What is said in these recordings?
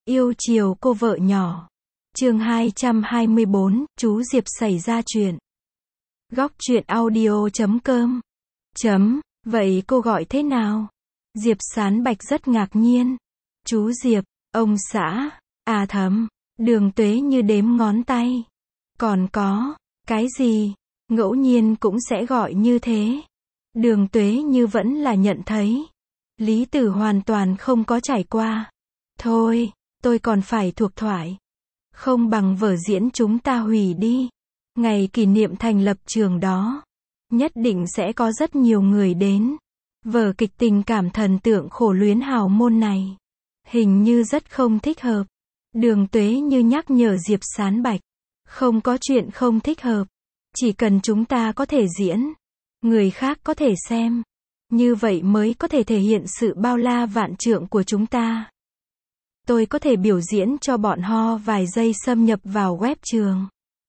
Yêu chiều cô vợ nhỏ. Chương 224, chú Diệp xảy ra chuyện. Góc truyện audio.com. Vậy cô gọi thế nào? Diệp Sán Bạch rất ngạc nhiên. Chú Diệp, ông xã, à thấm, Đường Tuế Như đếm ngón tay. Còn có, cái gì? Ngẫu nhiên cũng sẽ gọi như thế. Đường Tuế Như vẫn là nhận thấy. Lý Tử hoàn toàn không có trải qua. Thôi, tôi còn phải thuộc thoại. Không bằng vở diễn chúng ta hủy đi. Ngày kỷ niệm thành lập trường đó. Nhất định sẽ có rất nhiều người đến. Vở kịch tình cảm thần tượng khổ luyến hào môn này. Hình như rất không thích hợp. Đường Tuế Như nhắc nhở Diệp Sán Bạch. Không có chuyện không thích hợp. Chỉ cần chúng ta có thể diễn. Người khác có thể xem. Như vậy mới có thể thể hiện sự bao la vạn trượng của chúng ta. Tôi có thể biểu diễn cho bọn ho vài giây xâm nhập vào web trường.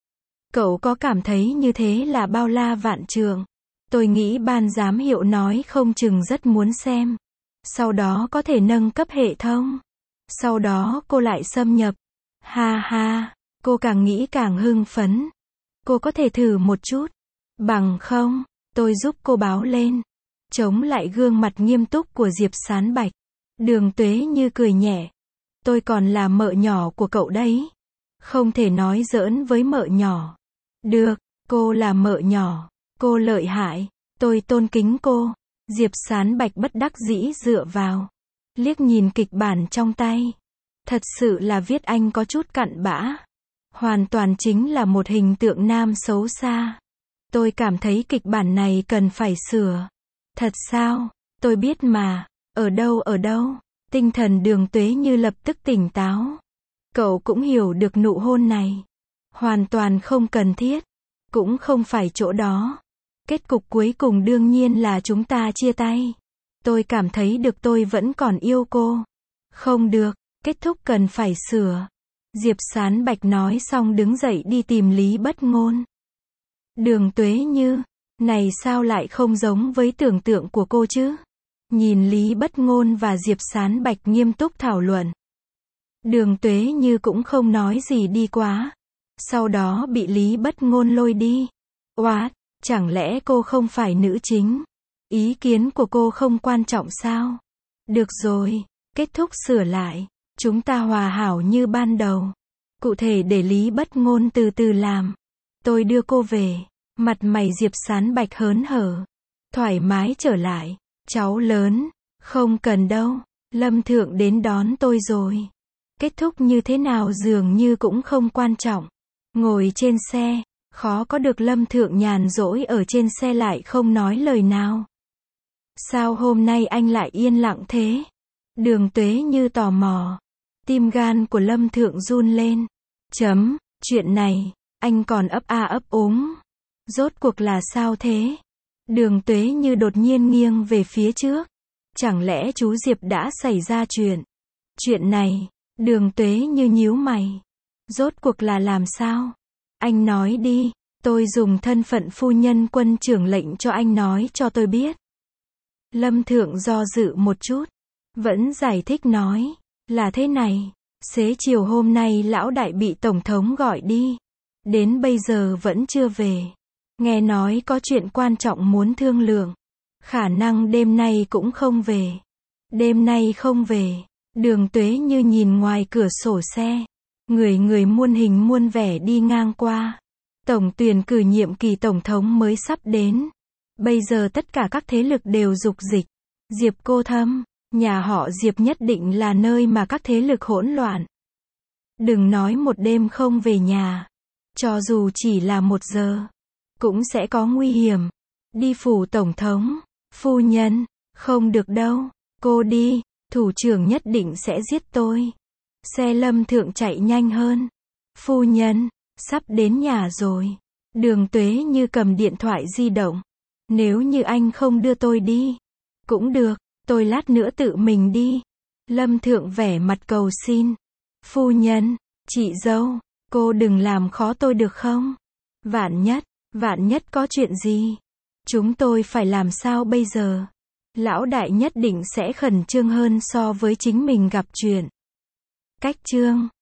Cậu có cảm thấy như thế là bao la vạn trượng? Tôi nghĩ ban giám hiệu nói không chừng rất muốn xem. Sau đó có thể nâng cấp hệ thống. Sau đó cô lại xâm nhập. Ha ha, cô càng nghĩ càng hưng phấn. Cô có thể thử một chút. Bằng không, tôi giúp cô báo lên. Chống lại gương mặt nghiêm túc của Diệp Sán Bạch. Đường Tuế Như cười nhẹ. Tôi còn là mợ nhỏ của cậu đấy. Không thể nói giỡn với mợ nhỏ. Được, cô là mợ nhỏ. Cô lợi hại. Tôi tôn kính cô. Diệp Sán Bạch bất đắc dĩ dựa vào. Liếc nhìn kịch bản trong tay. Thật sự là viết anh có chút cặn bã. Hoàn toàn chính là một hình tượng nam xấu xa. Tôi cảm thấy kịch bản này cần phải sửa. Thật sao? Tôi biết mà. Ở đâu? Tinh thần Đường Tuế Như lập tức tỉnh táo. Cậu cũng hiểu được nụ hôn này. Hoàn toàn không cần thiết. Cũng không phải chỗ đó. Kết cục cuối cùng đương nhiên là chúng ta chia tay. Tôi cảm thấy được tôi vẫn còn yêu cô. Không được, kết thúc cần phải sửa. Diệp Sán Bạch nói xong đứng dậy đi tìm Lý Bất Ngôn. Đường Tuế Như, này sao lại không giống với tưởng tượng của cô chứ? Nhìn Lý Bất Ngôn và Diệp Sán Bạch nghiêm túc thảo luận. Đường Tuế Như cũng không nói gì đi quá. Sau đó bị Lý Bất Ngôn lôi đi. Oát, chẳng lẽ cô không phải nữ chính? Ý kiến của cô không quan trọng sao? Được rồi, kết thúc sửa lại. Chúng ta hòa hảo như ban đầu. Cụ thể để Lý Bất Ngôn từ từ làm. Tôi đưa cô về. Mặt mày Diệp Sán Bạch hớn hở. Thoải mái trở lại. Cháu lớn. Không cần đâu. Lâm Thượng đến đón tôi rồi. Kết thúc như thế nào dường như cũng không quan trọng. Ngồi trên xe. Khó có được Lâm Thượng nhàn rỗi ở trên xe lại không nói lời nào. Sao hôm nay anh lại yên lặng thế? Đường Tuế Như tò mò. Tim gan của Lâm Thượng run lên. Chuyện này, anh còn ấp a ấp úng. Rốt cuộc là sao thế? Đường Tuế Như đột nhiên nghiêng về phía trước. Chẳng lẽ chú Diệp đã xảy ra chuyện? Chuyện này, Đường Tuế Như nhíu mày. Rốt cuộc là làm sao? Anh nói đi, tôi dùng thân phận phu nhân quân trưởng lệnh cho anh nói cho tôi biết. Lâm Thượng do dự một chút. Vẫn giải thích nói, là thế này. Xế chiều hôm nay lão đại bị Tổng thống gọi đi. Đến bây giờ vẫn chưa về. Nghe nói có chuyện quan trọng muốn thương lượng. Khả năng đêm nay cũng không về. Đêm nay không về. Đường Tuế Như nhìn ngoài cửa sổ xe. Người muôn hình muôn vẻ đi ngang qua. Tổng tuyển cử nhiệm kỳ Tổng thống mới sắp đến. Bây giờ tất cả các thế lực đều dục dịch. Diệp cô thâm. Nhà họ Diệp nhất định là nơi mà các thế lực hỗn loạn. Đừng nói một đêm không về nhà. Cho dù chỉ là 1 giờ. Cũng sẽ có nguy hiểm. Đi phủ Tổng thống. Phu nhân. Không được đâu. Cô đi. Thủ trưởng nhất định sẽ giết tôi. Xe Lâm Thượng chạy nhanh hơn. Phu nhân. Sắp đến nhà rồi. Đường Tuế Như cầm điện thoại di động. Nếu như anh không đưa tôi đi. Cũng được. Tôi lát nữa tự mình đi. Lâm Thượng vẻ mặt cầu xin. Phu nhân, chị dâu, cô đừng làm khó tôi được không? Vạn nhất có chuyện gì? Chúng tôi phải làm sao bây giờ? Lão đại nhất định sẽ khẩn trương hơn so với chính mình gặp chuyện. Cách chương